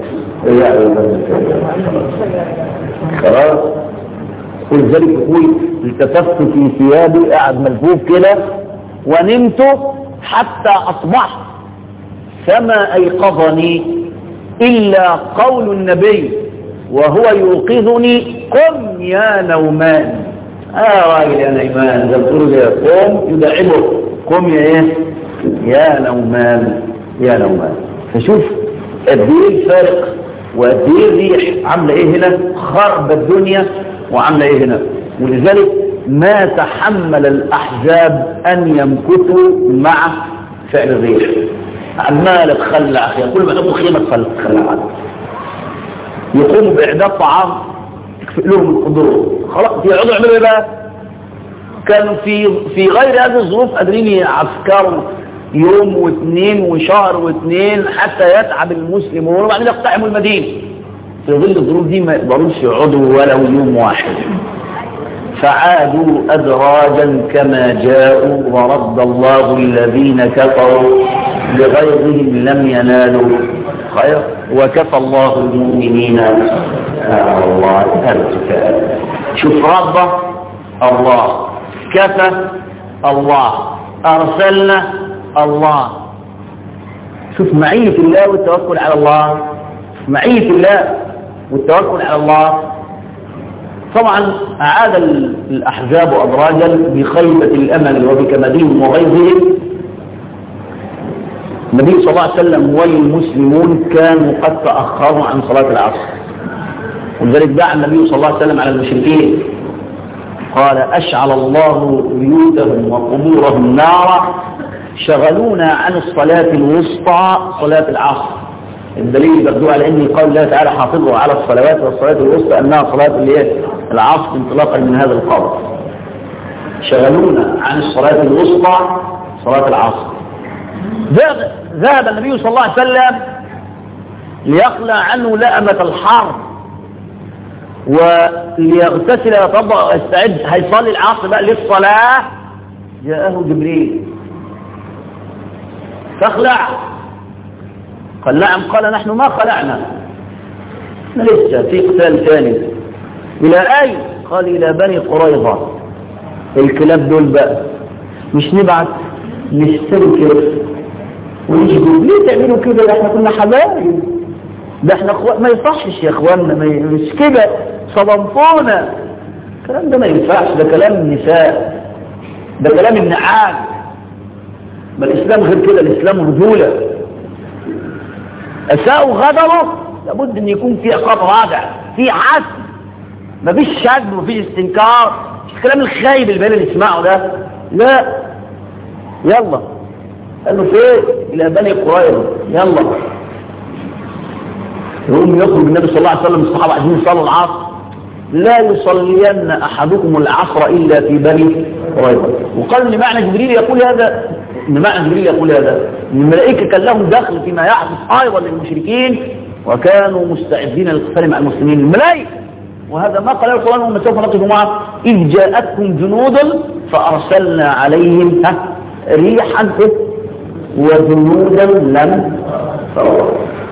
خلاص. ولذلك يقول التفت في ثيابي، قاعد ملفوف كده، ونمت حتى أصبحت، فما أيقظني إلا قول النبي وهو يوقظني قم يا نومان. آه راجل يا نيمان، زي بتقولوا كده، قم يدعبه، قم يا إيه يا نومان يا نومان. فشوف قد ايه الفارق وقد ايه الريح عامله ايه هنا، خرب الدنيا وعامله ايه هنا. ولذلك ما تحمل الأحزاب أن يمكثوا مع فعل الريح، عمال تخلع خيام، كل ما يحطوا خيمة تخلع، يقوموا بإعداد طعام يكفئ لهم القدور. خلاص يقعدوا يعملوا ايه بقى؟ كانوا في في غير هذه الظروف قادرين يعسكروا يوم واثنين وشهر واثنين حتى يتعب المسلمون وبعدين يقتحموا المدينة. في ظل الظروف دي ما يقدروش يقعدوا ولو يوم واحد، فعادوا أدراجا كما جاءوا، ورد الله الذين كفروا بغيظهم لم ينالوا خير وكفى الله المؤمنين. آه الله أرجوك. شوف رب الله، كفى الله، أرسلنا الله. شوف معية الله والتوكل على الله، معية الله والتوكل على الله. طبعا أعاد الأحزاب أدراجا بخيبة الأمل وبكمدهم وغيظهم النبي صلى الله عليه وسلم والمسلمون كانوا قد تأخروا عن صلاة العصر، ولذلك دعا النبي صلى الله عليه وسلم على المشركين قال أشعل الله بيوتهم وقبورهم نارا شغلونا عن الصلاة الوسطى صلاة العصر. الدليل يبدو على أنه قال الله تعالى حافظوا على الصلوات والصلاة الوسطى أنها صلاة العصر انطلاقا من هذا القول. شغلونا عن الصلاة الوسطى صلاة العصر. ذهب النبي صلى الله عليه وسلم ليقلع عنه لأمة الحرب وليغتسل ويتوضأ ويستعد هيصلي العصر بقى للصلاة. جاءه جبريل تخلع؟ قال نعم. قال نحن ما خلعنا، لسه في قتال ثاني. إلى أين؟ قال إلى بني قريظة. الكلاب دول بقى مش نبعت نستنكر ونجبوا ليه تعملوا كده؟ ده احنا كنا حبايب، ده احنا اخوان. ما يصحش يا اخواننا، مش كده، صدمتونا. الكلام ده ما ينفعش، ده كلام النساء، ده كلام النعاج. ما الاسلام غير كده، الاسلام رجوله. اساءوا غدروا لابد ان يكون في عقاب رادع، في حسم، ما فيش شد وفيش استنكار. الكلام الخايب اللي بين نسمعه ده لا. يلا قال له فين؟ الى بني قريظة. يلا يقوم يخرج النبي صلى الله عليه وسلم الصحابه عايزين يصلوا العصر. لا يصلين احدكم العصر الا في بني قريظة. وقال ان معنى جبريل يقول هذا، ان معنى جبريل يقول هذا ان الملائكه كان لهم دخل فيما يحدث ايضا للمشركين وكانوا مستعدين للقتال مع المسلمين. الملائكه، وهذا ما قال القرآن وما سوف نقف معه. إذ جاءتكم جنود فأرسلنا عليهم ريحا وجنودا لم تروا.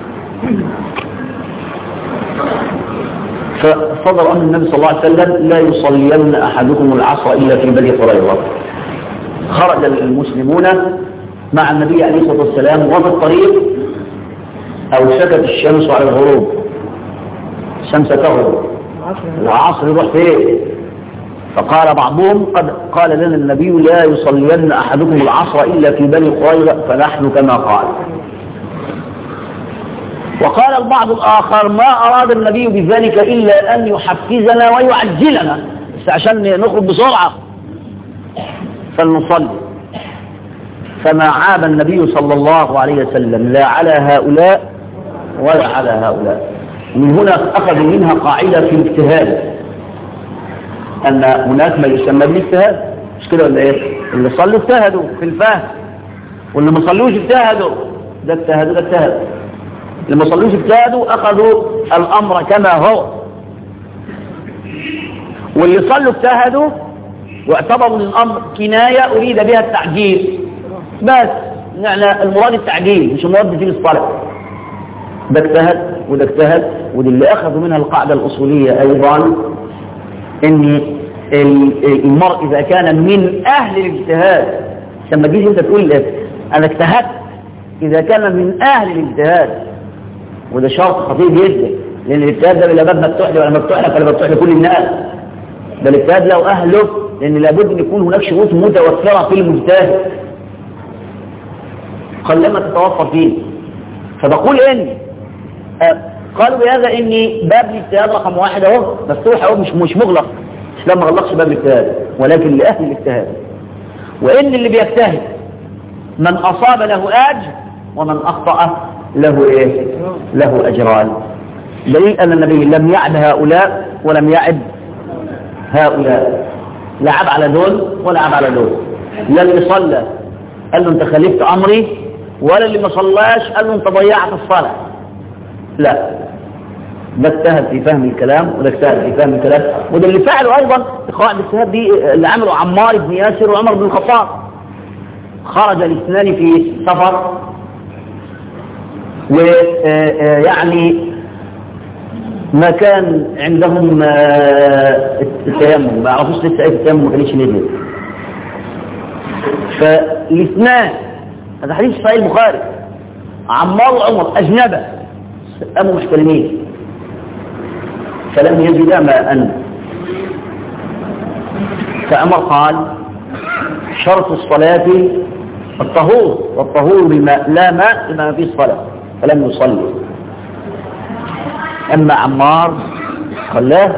فصدر أن النبي صلى الله عليه وسلم لا يصلين أحدكم العصر إلا في بني قريظة. خرج المسلمون مع النبي عليه الصلاة والسلام وفي الطريق أوشكت الشمس على الغروب. الشمس تغرب، العصر يروح فين؟ فقال بعضهم قد قال لنا النبي لا يصلين أحدكم العصر إلا في بني قريظة فنحن كما قال. وقال البعض الآخر ما أراد النبي بذلك إلا أن يحفزنا ويعجلنا بس عشان نخرج بسرعة فلنصلي. فما عاب النبي صلى الله عليه وسلم لا على هؤلاء ولا على هؤلاء. ومن هنا أخذ منها قاعدة في الاجتهاد أن هناك ما يسمى بالاجتهاد، مش كده ولا إيه؟ اللي صلوا اجتهدوا في الفهم، واللي ما صلوش اجتهدوا، ده اجتهدوا ده اجتهد. اللي ما صلوش اجتهدوا أخذوا الأمر كما هو، واللي صلوا اجتهدوا واعتبروا الأمر كناية أريد بها التعجيل بس، يعني المراد التعجيل مش المراد في الصلاة. ده اجتهد وده اجتهد. ودي اللي أخذوا منها القاعدة الأصولية أيضا ان المرء إذا كان من أهل الاجتهاد، لما تيجي انت تقول أنا اجتهدت، إذا كان من أهل الاجتهاد، وده شرط خطير جدا، لأن الاجتهاد ده لا باب مفتوح لي ولا مفتوح لك ولا مفتوح لكل الناس، ده الاجتهاد له أهله، لأن لابد أن يكون هناك شروط متوفرة في المجتهد قلما تتوفر فيه. فبقول إن قالوا بهذا ان باب الاجتهاد رقم واحد اهو مفتوح اهو، مش مش مغلق. الاسلام ما غلقش باب الاجتهاد ولكن لاهل الاجتهاد، وان اللي بيجتهد من اصاب له اجر ومن اخطا له ايه؟ له اجران. دليل ان النبي لم يعد هؤلاء ولم يعد هؤلاء، لا عاب على دول ولا عاب على دول. لا اللي صلى قال له انت خالفت امري، ولا اللي ما صلاش قال له انت ضيعت الصلاه. لا، ده اجتهد في فهم الكلام وده اجتهد في فهم الكلام. وده اللي فعله ايضا قواعد الاجتهاد دي اللي عمله عمار بن ياسر وعمر بن الخطاب. خرج الاثنان في سفر، ويعني ما كان عندهم التيمم، ما عرفوش لسه ايه التيمم، ما كانش نزل. فالاثنان، هذا حديث صحيح البخاري، عمار وعمر اجنبا قاموا محتلمين فلم يجدا ماء، فعمر قال شرط الصلاة الطهور، والطهور بالماء، لا ماء إذا ما فيش صلاة فلم يصلي. أما عمار خلاه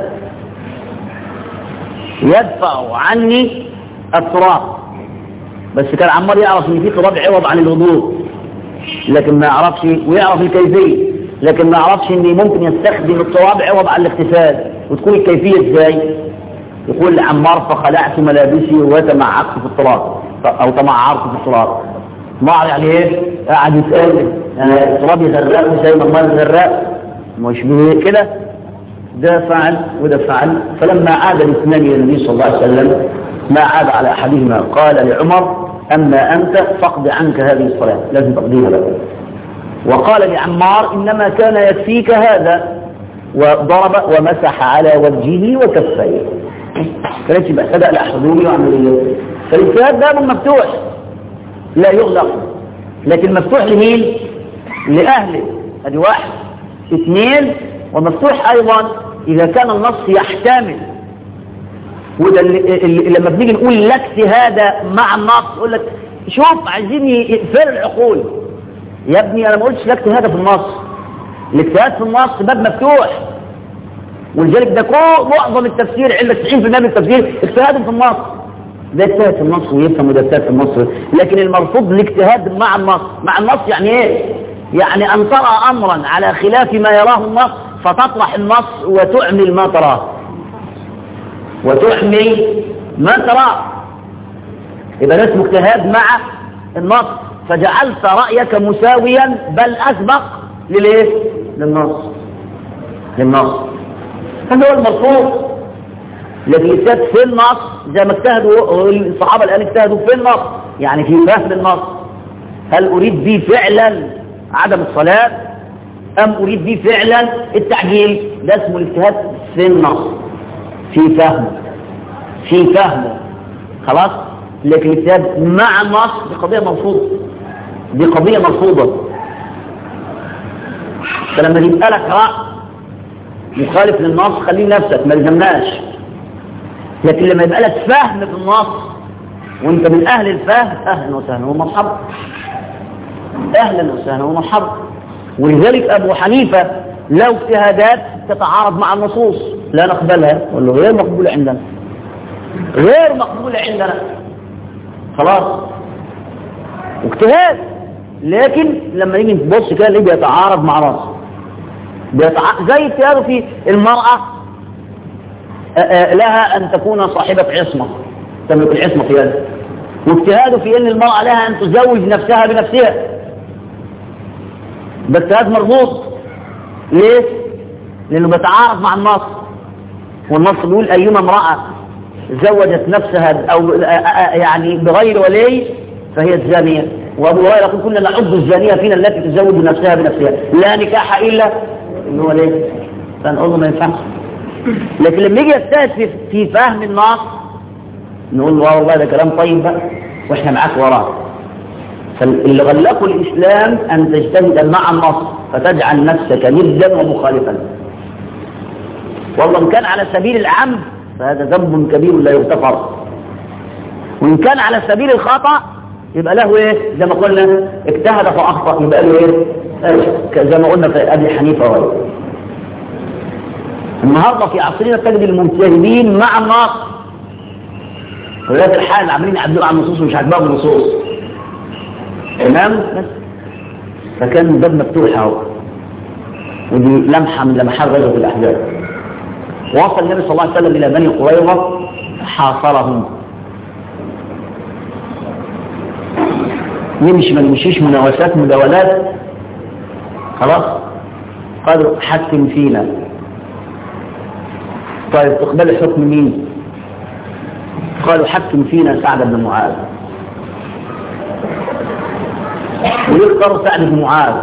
يدفع عني التراب، بس كان عمار يعرف ان في تراب عوض عن الوضوء، لكن ما يعرفش، ويعرف الكيفية، لكن ما يعرفش ان ممكن يستخدم التراب عوض عن الاغتسال. وتكون الكيفية ازاي؟ يقول عمار فخلعت ملابسي وتمعقت في التراب، او تمعرت في التراب. معر يعني ايه؟ قاعد يسأل يعني التراب يغرقه زي ما الماء يغرقه، مش كده؟ ده فعل وده فعل. فلما عاد الاثنان الى النبي صلى الله عليه وسلم ما عاد على احدهما، قال لعمر اما انت فاقض عنك هذه الصلاه، لازم تقضيها لك. وقال لعمار انما كان يكفيك هذا، وضرب ومسح على وجهه وكفيه. كانت محتاجه الى حضور وعمليه. فالاجتهاد باب مفتوح لا يغلق، لكن مفتوح لمين؟ لاهله. ادي واحد. اثنين، ومفتوح ايضا اذا كان النص يحتمل. وده اللي, اللي لما بنيجي نقول لا اجتهاد مع النص، يقول لك شوف عايزين يقفلوا العقول. يا ابني انا ما قلتش لا اجتهاد في النص، الاجتهاد في النص باب مفتوح، ولذلك ده كل معظم التفسير عند تسعين بالمئة من التفسير اجتهاد في النص. ده اجتهاد في النص ويفهم وده اجتهاد في النص، لكن المرفوض الاجتهاد مع النص. مع النص يعني ايه؟ يعني ان ترى امرا على خلاف ما يراه النص فتطرح النص وتعمل ما تراه، وتحمل ما تراه، يبقى ده اسمه اجتهاد مع النص. فجعلت رأيك مساويا بل أسبق للإيه؟ للنص للنص هذا هو المرفوض. الذي اجتهد في النص زي ما اجتهدوا الصحابة الآن اجتهدوا في النص، يعني في فهم النص. هل أريد به فعلا عدم الصلاة أم أريد به فعلا التعجيل؟ ده اسمه الاجتهاد في النص، في فهمه في فهمه خلاص. لكن الاجتهاد مع النص دي قضية مرفوضة، دي قضية مرفوضة. فلما يبقى لك رأي مخالف للنص خليه نفسك، ما لزمناش. لكن لما يبقى لك فهم في النص وانت من اهل الفهم، اهلا وسهلا ومرحبا، اهلا وسهلا ومرحبا. ولذلك ابو حنيفة له اجتهادات تتعارض مع النصوص لا نقبلها، ولا غير مقبولة عندنا، غير مقبولة عندنا خلاص، واجتهاد. لكن لما نيجي نبص كده نلاقيه بيتعارض مع نص، بيتع... زي اجتهاده في المرأة لها ان تكون صاحبة عصمة، تملك العصمة في يدها، واجتهاده في ان المرأة لها ان تزوج نفسها بنفسها. ده اجتهاد مربوط. ليه؟ لانه بيتعارض مع النص، والنص بيقول ايما امرأة زوجت نفسها او يعني بغير ولي فهي الزانية. وابو هريرة يقول كنا نعد الزانية فينا التي تزوج نفسها بنفسها، لا نكاح الا انه ولي. فنقول له ما ينفعش. لكن لما يجي يجتهد في, في فهم النص نقول له والله ده كلام طيب بقى واحنا معاك وراه. فاللي غلقوا الاسلام ان تجتهد مع النص فتجعل نفسك ندا ومخالفا. والله ان كان على سبيل العمد فهذا ذنب كبير لا يغتفر، وان كان على سبيل الخطأ يبقى له ايه؟ زي ما قلنا اجتهد فاخطأ، يبقى له ايه؟ زي ما قلنا في ابي حنيفه وغيره. النهارده في عصرنا تجد المجتهدين مع النص، ولاد الحال عاملين يعدلوا على النصوص ومش عاجباهم النصوص، تمام؟ بس فكان الباب مفتوح اهو. ودي لمحه من لمحات غزوه الاحزاب. وصل النبي صلى الله عليه وسلم الى بني قريظه حاصرهم، نمشي ما نمشيش مناوشات مداولات خلاص. قالوا حكم فينا. طيب تقبل الحكم مين؟ قالوا حكم فينا سعد بن معاذ. ويختاروا سعد بن معاذ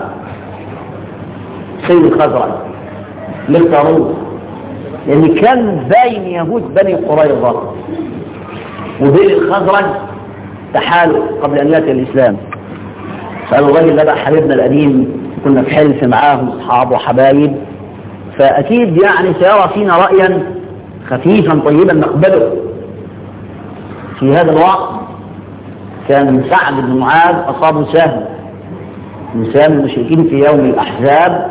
سيد الخزرج. ليه اختاروه؟ لأن كان بين يهود بني قريظة وبين الخزرج تحالف قبل أن يأتي الإسلام. فقالوا الراجل ده بقى حبيبنا القديم، كنا في حلف معاه أصحاب وحبايب، فأكيد يعني سيرى فينا رأيا خفيفا طيبا نقبله في هذا الوقت. كان سعد بن معاذ أصابه سهم من سهم المشركين في يوم الأحزاب،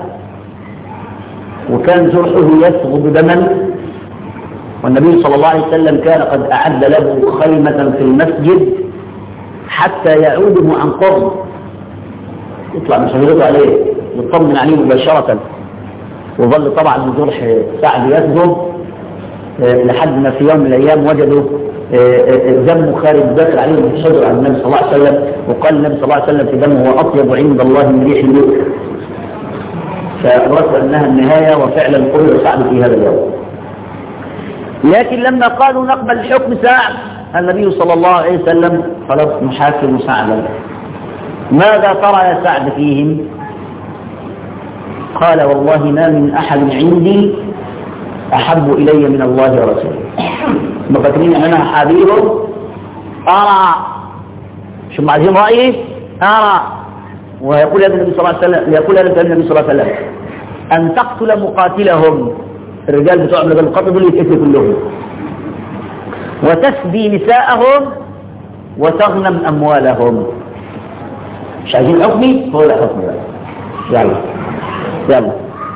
وكان جرحه يثغب دما، والنبي صلى الله عليه وسلم كان قد أعد له خيمة في المسجد حتى يعوده عن قرب، يطلع مشاهدته عليه يطمن عليه مباشرة. وظل طبعا من جرح سعد يثغب لحد ما في يوم من الأيام وجدوا دمه خارج داخل عليه من الشجر عن النبي صلى الله عليه وسلم، وقال النبي صلى الله عليه وسلم في دمه هو أطيب عند الله من ريح المسك، فأدركوا أنها النهاية، وفعلا قبل سعد في هذا اليوم. لكن لما قالوا نقبل حكم سعد النبي صلى الله عليه وسلم خلاص نحاكم سعدا، ماذا ترى يا سعد فيهم؟ قال والله ما من أحد عندي أحب إلي من الله ورسوله. مفكرين أن أنا حبيبه أرى، شو معزين رأيي أرى. ويقول هذا النبي صلى الله عليه وسلم، يقول هذا النبي صلى الله عليه وسلم أن تقتل مقاتلهم، الرجال بتوع من القتل دول يتقتلوا كلهم، وتسبي نساءهم وتغنم أموالهم. مش عايزين حكمي؟ هو لا حكمي بقى. يلا يلا.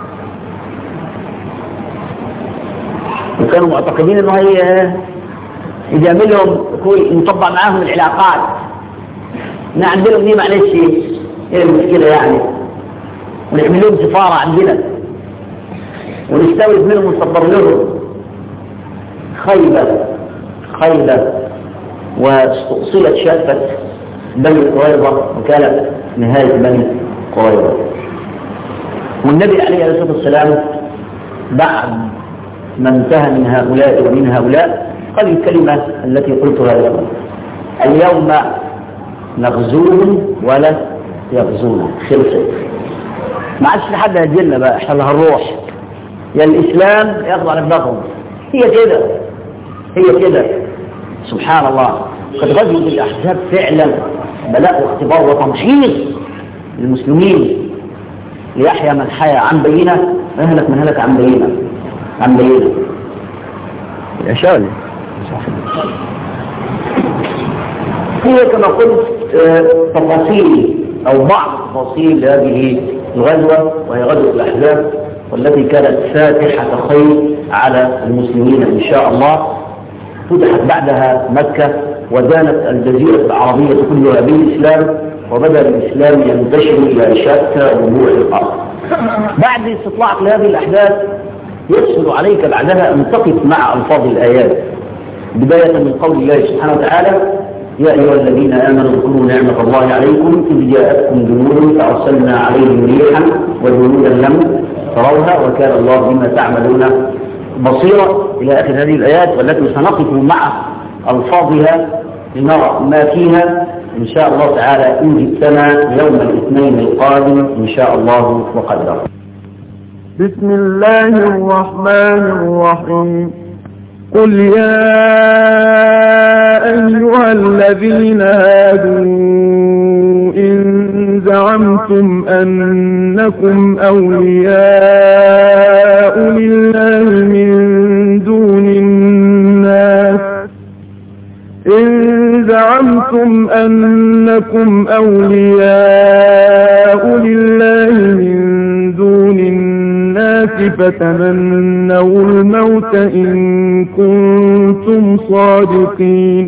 وكانوا معتقدين انه هي يجاملهم يطبع معاهم العلاقات، احنا عندنا دي معلش ايه المشكله يعني، ونعمل لهم سفاره عندنا ونستورد منهم ونصدر لهم. خيبه خيبه واستؤصلت شافه بني قريظه، وكانت نهايه بني قريظه. والنبي عليه الصلاه والسلام بعد ما انتهى من هؤلاء ومن هؤلاء قال الكلمة التي قلتها اليوم: اليوم نغزوهم ولا يغزونا. خلصت، ما عادش لحد هيجيلنا بقى، احنا اللي هنروح، يا الإسلام ياخذوا على دماغهم. هي كده هي كده سبحان الله. قد غزوة الأحزاب فعلا بلاء واختبار وتمحيص للمسلمين، ليحيى من حيا عن بينة ويهلك من هلك عن بينة عن بينة. يا شاذ هي كما قلت تفاصيل أو بعض تفاصيل هذه الغزوة، وهي غزوة الأحزاب، والتي كانت فاتحة خير على المسلمين إن شاء الله. فتحت بعدها مكة، ودانت الجزيرة العربية كلها بالإسلام، وبدأ الإسلام ينتشر إلى شتى ربوع الأرض. بعد استطلاعك لهذه الأحداث يسهل عليك بعدها أن تقف مع ألفاظ الآيات، بداية من قول الله سبحانه وتعالى: يا أيها الذين آمنوا اذكروا نعمة الله عليكم إذ جاءتكم جنود فأرسلنا عليهم ريحا وجنودا لم تروها وكان الله بما تعملون بصيرا، إلى آخر هذه الآيات، والتي سنقف مع ألفاظها لنرى ما فيها إن شاء الله تعالى إن جئتنا يوم الاثنين القادم إن شاء الله وقدر. بسم الله الرحمن الرحيم. قل يا أيها الذين هادوا إن زعمتم أنكم أولياء لله من دون الناس إن زعمتم أنكم أولياء لله من دون الناس فتمنوا الموت إن كنتم صادقين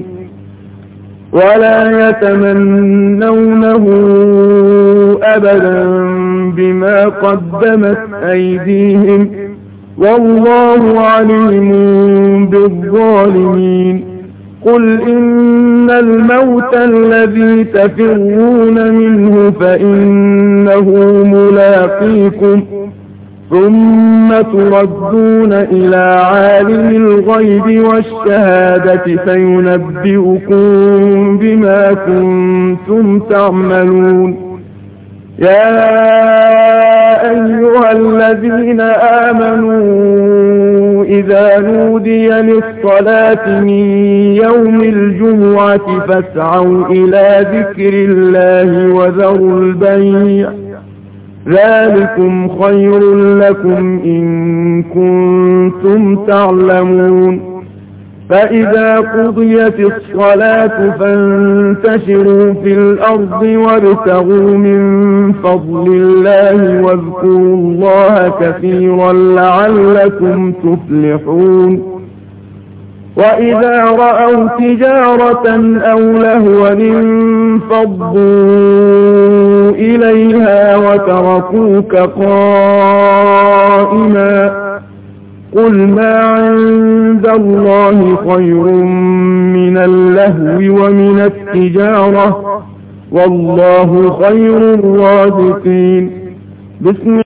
ولا يتمنونه أبدا بما قدمت أيديهم والله عليم بالظالمين. قل إن الموت الذي تفرون منه فإنه ملاقيكم ثم تردون إلى عالم الغيب والشهادة فينبئكم بما كنتم تعملون. يا أيها الذين آمنوا إذا نودي للصلاة من يوم الجمعة فاسعوا إلى ذكر الله وذروا البيع ذلكم خير لكم إن كنتم تعلمون. فإذا قضيت الصلاة فانتشروا في الأرض وابتغوا من فضل الله واذكروا الله كثيرا لعلكم تفلحون وإذا رأوا تجارة أو لهوا انفضوا إليها وتركوك قائما قل ما عند الله خير من اللهو ومن التجارة والله خير الرازقين. بسم